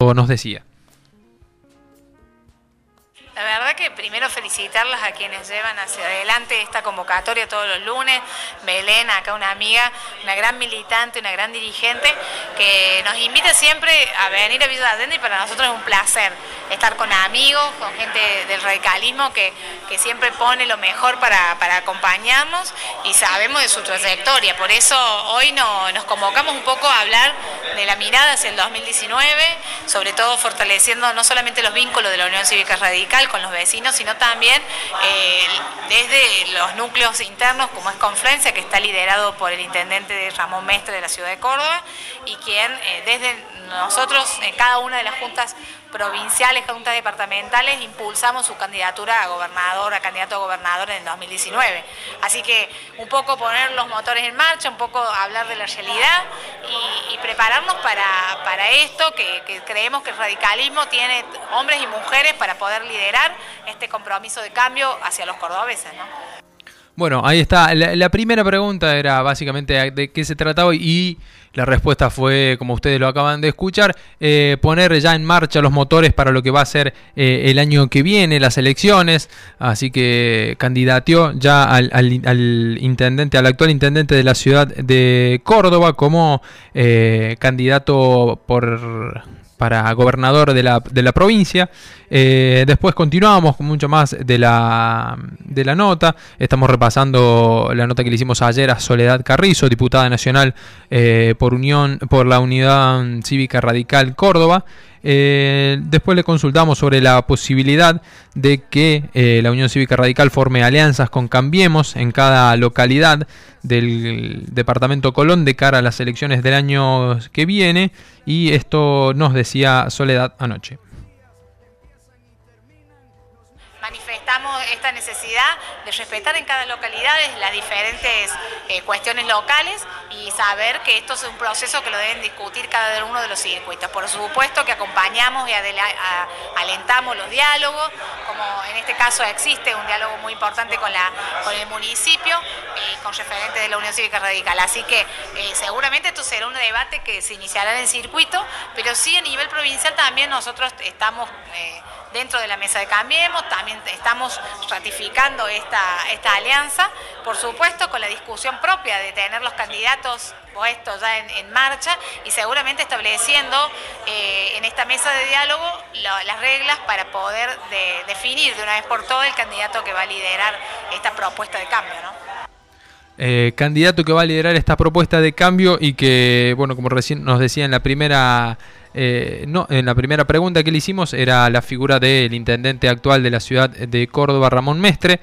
esto nos decía. La verdad que primero felicitarlas a quienes llevan hacia adelante esta convocatoria todos los lunes. Belén, acá una amiga, una gran militante, una gran dirigente, que nos invita siempre a venir a Villa Allende, y para nosotros es un placer estar con amigos, con gente del radicalismo que siempre pone lo mejor para acompañarnos, y sabemos de su trayectoria. Por eso hoy nos convocamos un poco a hablar de la mirada hacia el 2019, sobre todo fortaleciendo no solamente los vínculos de la Unión Cívica Radical con los vecinos, sino también desde los núcleos internos, como es Confluencia, que está liderado por el intendente Ramón Mestre de la ciudad de Córdoba, y quien desde nosotros en cada una de las juntas provinciales, juntas departamentales, impulsamos su candidatura a gobernador, a candidato a gobernador en el 2019. Así que un poco poner los motores en marcha, un poco hablar de la realidad y prepararnos para esto, que creemos que el radicalismo tiene hombres y mujeres para poder liderar este compromiso de cambio hacia los cordobeses, ¿no? Bueno, ahí está. La primera pregunta era básicamente de qué se trataba, y la respuesta fue, como ustedes lo acaban de escuchar, poner ya en marcha los motores para lo que va a ser el año que viene, las elecciones. Para candidateó ya al intendente, al actual intendente de la ciudad de Córdoba como candidato para gobernador de la provincia. Después continuamos con mucho más de la nota. Estamos repasando la nota que le hicimos ayer a Soledad Carrizo, diputada nacional por la Unidad Cívica Radical Córdoba. Después le consultamos sobre la posibilidad de que la Unión Cívica Radical forme alianzas con Cambiemos en cada localidad del departamento Colón de cara a las elecciones del año que viene, y esto nos decía Soledad anoche. Manifestamos esta necesidad de respetar en cada localidad las diferentes cuestiones locales y saber que esto es un proceso que lo deben discutir cada uno de los circuitos. Por supuesto que acompañamos y alentamos los diálogos, como en este caso existe un diálogo muy importante con el municipio y con referentes de la Unión Cívica Radical. Así que seguramente esto será un debate que se iniciará en el circuito, pero sí a nivel provincial también nosotros estamos dentro de la mesa de Cambiemos, también estamos ratificando esta alianza, por supuesto con la discusión propia de tener los candidatos puestos ya en marcha, y seguramente estableciendo en esta mesa de diálogo las reglas para poder definir de una vez por todas el candidato que va a liderar esta propuesta de cambio, ¿no? Candidato que va a liderar esta propuesta de cambio, y que, bueno, como recién nos decía en la primera pregunta que le hicimos, era la figura del intendente actual de la ciudad de Córdoba, Ramón Mestre,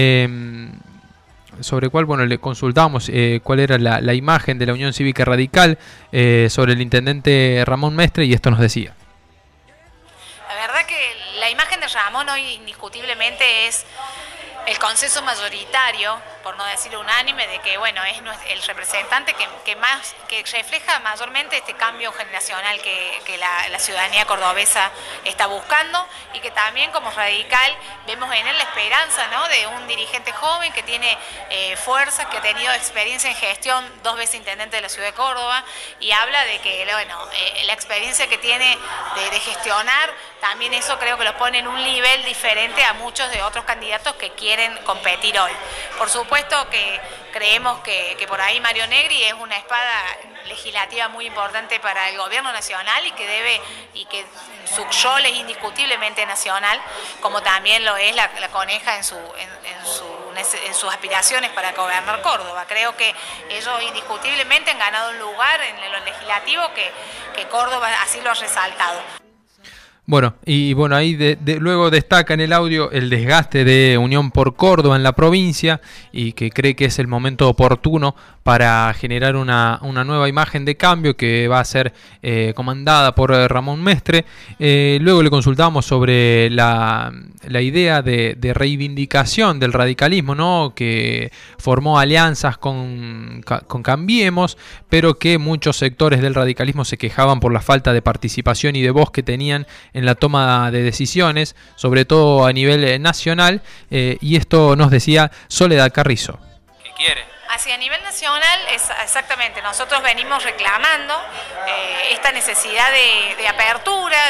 sobre el cual, bueno, le consultamos cuál era la imagen de la Unión Cívica Radical sobre el intendente Ramón Mestre, y esto nos decía. La verdad que la imagen de Ramón hoy indiscutiblemente es el consenso mayoritario, por no decir unánime, de que bueno, es el representante que refleja mayormente este cambio generacional que la ciudadanía cordobesa está buscando, y que también como radical vemos en él la esperanza, ¿no?, de un dirigente joven que tiene fuerza, que ha tenido experiencia en gestión, 2 veces intendente de la ciudad de Córdoba, y habla de que bueno, la experiencia que tiene de gestionar, también eso creo que lo pone en un nivel diferente a muchos de otros candidatos que quieren competir hoy. Por supuesto que creemos que por ahí Mario Negri es una espada legislativa muy importante para el gobierno nacional, y que su rol es indiscutiblemente nacional, como también lo es la Coneja en sus aspiraciones para gobernar Córdoba. Creo que ellos indiscutiblemente han ganado un lugar en lo legislativo que Córdoba así lo ha resaltado. Bueno, y bueno, ahí luego destaca en el audio el desgaste de Unión por Córdoba en la provincia, y que cree que es el momento oportuno para generar una nueva imagen de cambio que va a ser comandada por Ramón Mestre. Luego le consultamos sobre la idea de reivindicación del radicalismo, ¿no?, que formó alianzas con Cambiemos, pero que muchos sectores del radicalismo se quejaban por la falta de participación y de voz que tenían en la toma de decisiones, sobre todo a nivel nacional, y esto nos decía Soledad Carrizo. ¿Qué quiere? Hacia nivel nacional, exactamente, nosotros venimos reclamando esta necesidad de apertura,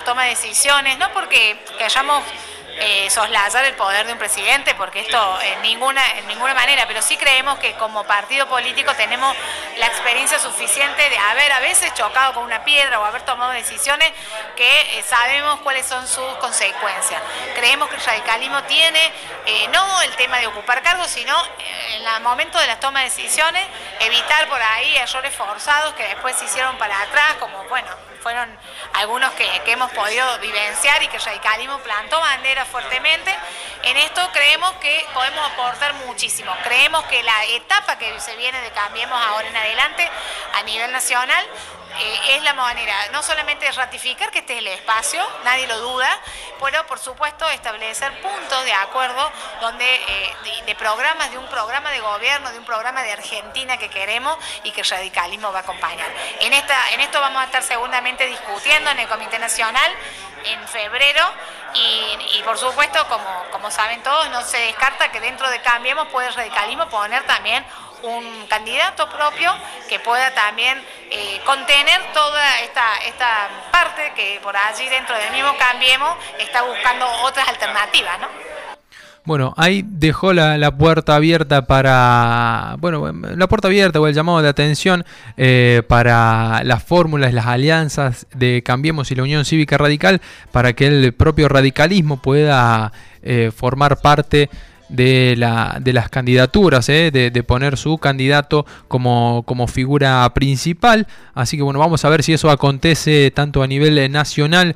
las tomas de decisiones, no porque hayamos soslayar el poder de un presidente, porque esto en ninguna manera, pero sí creemos que como partido político tenemos la experiencia suficiente de haber a veces chocado con una piedra o haber tomado decisiones que sabemos cuáles son sus consecuencias. Creemos que el radicalismo tiene no el tema de ocupar cargos, sino en el momento de la toma de decisiones, evitar por ahí errores forzados que después se hicieron para atrás, como bueno, fueron algunos que hemos podido vivenciar y que el radicalismo plantó bandera fuertemente. En esto creemos que podemos aportar muchísimo. Creemos que la etapa que se viene de Cambiemos ahora en adelante a nivel nacional es la manera no solamente de ratificar que este es el espacio, nadie lo duda, pero por supuesto establecer puntos de acuerdo donde de programas, de un programa de gobierno, de un programa de Argentina que queremos y que el radicalismo va a acompañar. En esto vamos a estar seguramente discutiendo en el Comité Nacional en febrero y por supuesto, como saben todos, no se descarta que dentro de Cambiemos puede el radicalismo poner también un candidato propio que pueda también contener toda esta parte que por allí dentro del mismo Cambiemos está buscando otras alternativas, ¿no? Bueno, ahí dejó la puerta abierta para, bueno, la puerta abierta o el llamado de atención para las fórmulas, las alianzas de Cambiemos y la Unión Cívica Radical para que el propio radicalismo pueda formar parte de las candidaturas, de poner su candidato como figura principal. Así que bueno, vamos a ver si eso acontece tanto a nivel nacional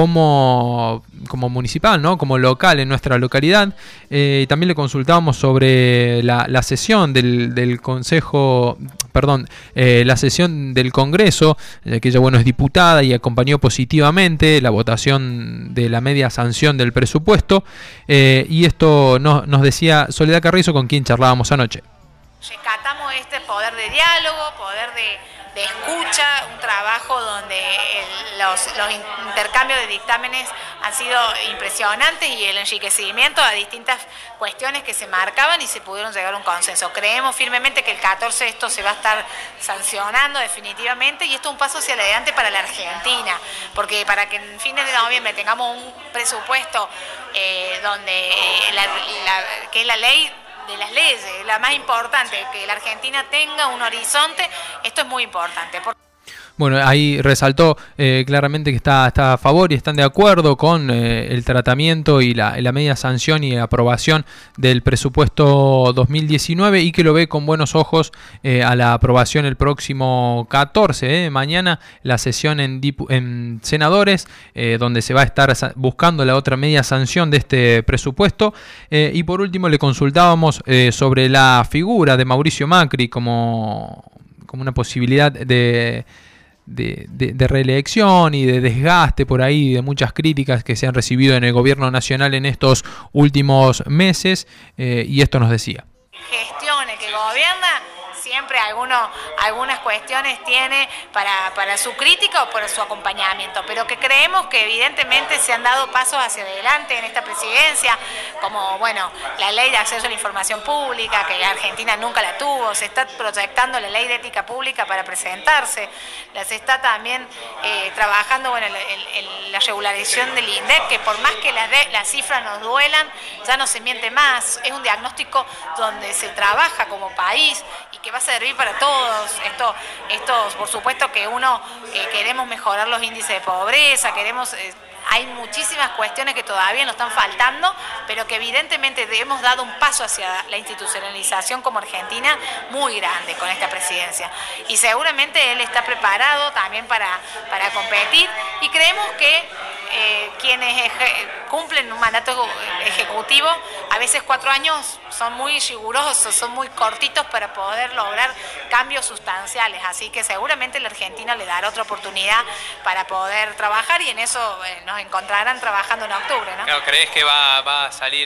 como municipal, ¿no? Como local en nuestra localidad. Y también le consultábamos sobre la sesión del Consejo, perdón, la sesión del Congreso, que ella, bueno, es diputada y acompañó positivamente la votación de la media sanción del presupuesto. Y esto nos decía Soledad Carrizo, con quien charlábamos anoche. Rescatamos este poder de diálogo, poder de escucha, un trabajo donde los intercambios de dictámenes han sido impresionantes y el enriquecimiento a distintas cuestiones que se marcaban y se pudieron llegar a un consenso. Creemos firmemente que el 14 esto se va a estar sancionando definitivamente y esto es un paso hacia adelante para la Argentina, porque para que en fines de noviembre tengamos un presupuesto donde que es la ley de las leyes, la más importante, que la Argentina tenga un horizonte, esto es muy importante. Bueno, ahí resaltó claramente que está a favor y están de acuerdo con el tratamiento y la media sanción y aprobación del presupuesto 2019 y que lo ve con buenos ojos a la aprobación el próximo 14. Mañana la sesión en senadores, donde se va a estar buscando la otra media sanción de este presupuesto. Y por último le consultábamos sobre la figura de Mauricio Macri como una posibilidad de reelección y de desgaste por ahí, de muchas críticas que se han recibido en el gobierno nacional en estos últimos meses, y esto nos decía. Gestione, que gobierna, siempre algunas cuestiones tiene para su crítica o para su acompañamiento, pero que creemos que evidentemente se han dado pasos hacia adelante en esta presidencia, como bueno, la ley de acceso a la información pública, que la Argentina nunca la tuvo, se está proyectando la ley de ética pública para presentarse, se está también trabajando bueno, en la regularización del INDEC, que por más que las cifras nos duelan, ya no se miente más, es un diagnóstico donde se trabaja como país y que va a servir para todos. Esto por supuesto que queremos mejorar los índices de pobreza, hay muchísimas cuestiones que todavía nos están faltando, pero que evidentemente hemos dado un paso hacia la institucionalización como Argentina muy grande con esta presidencia. Y seguramente él está preparado también para competir y creemos que quienes cumplen un mandato ejecutivo, a veces 4 años son muy rigurosos, son muy cortitos para poder lograr cambios sustanciales, así que seguramente la Argentina le dará otra oportunidad para poder trabajar y en eso nos encontrarán trabajando en octubre, ¿no? Claro, ¿crees que va a salir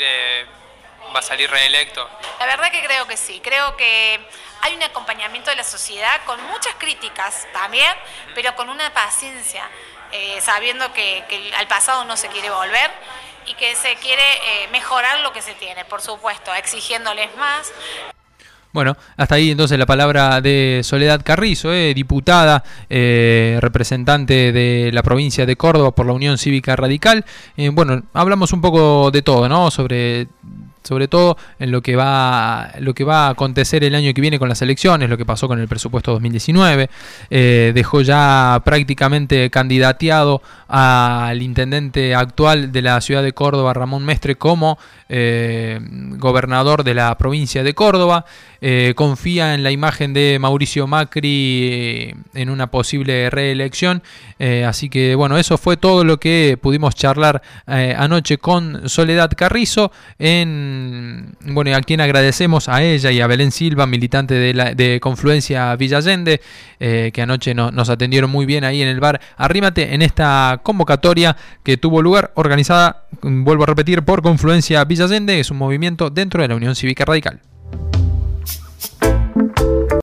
reelecto? La verdad que creo que sí, creo que hay un acompañamiento de la sociedad con muchas críticas también, pero con una paciencia, sabiendo que al pasado no se quiere volver y que se quiere mejorar lo que se tiene, por supuesto, exigiéndoles más. Bueno, hasta ahí entonces la palabra de Soledad Carrizo, diputada, representante de la provincia de Córdoba por la Unión Cívica Radical. Bueno, hablamos un poco de todo, ¿no? Sobre todo en lo que va a acontecer el año que viene con las elecciones, lo que pasó con el presupuesto 2019. Dejó ya prácticamente candidateado al intendente actual de la ciudad de Córdoba, Ramón Mestre, como gobernador de la provincia de Córdoba. Confía en la imagen de Mauricio Macri en una posible reelección. Así que bueno, eso fue todo lo que pudimos charlar anoche con Soledad Carrizo, bueno, a quien agradecemos, a ella y a Belén Silva, militante de Confluencia Villa Allende, que anoche nos atendieron muy bien ahí en el bar Arrímate, en esta convocatoria que tuvo lugar, organizada, vuelvo a repetir, por Confluencia Villa Allende. Es un movimiento dentro de la Unión Cívica Radical.